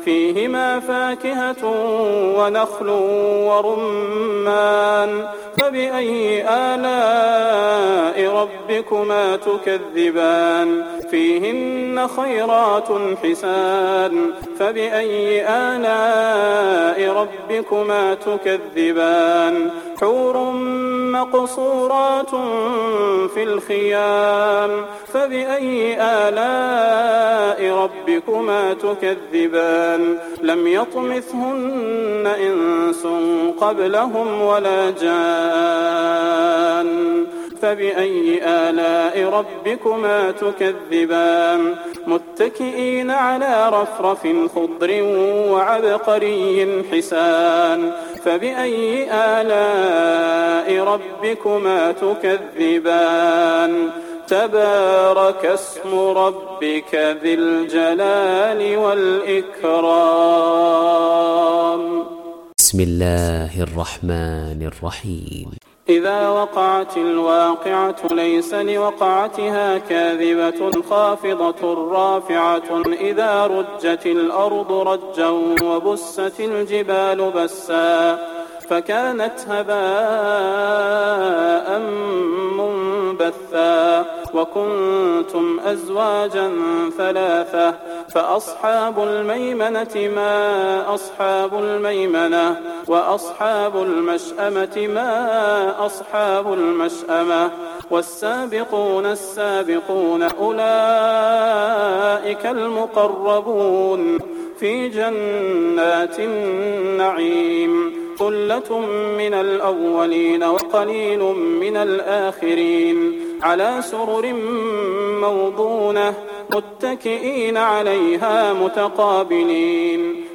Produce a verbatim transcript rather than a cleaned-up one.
فيهما فاكهة ونخل ورمان فبأي آلاء ربكما تكذبان فيهن خيرات حسان فبأي آلاء ربكما تكذبان حور مقصورات في الخيام فبأي آلاء ربكما تكذبان لم يطمثهن إنس قبلهم ولا جان فبأي آلاء ربكما تكذبان متكئين على رفرف خضر وعبقري حسان فبأي آلاء ربكما تكذبان تبارك اسم ربك ذي الجلال والإكرام. بسم الله الرحمن الرحيم. إذا وقعت الواقعة ليس لوقعتها كاذبة خافضة رافعة إذا رجت الأرض رجا وبست الجبال بسا فكانت هباء منبثا وكنتم أزواجا ثلاثة فأصحاب الميمنة ما أصحاب الميمنة وأصحاب المشأمة ما أصحاب المشأمة والسابقون السابقون أولئك المقربون في جنات النعيم ثلة من الأولين وقليل من الآخرين على سرر موضونة متكئين عليها متقابلين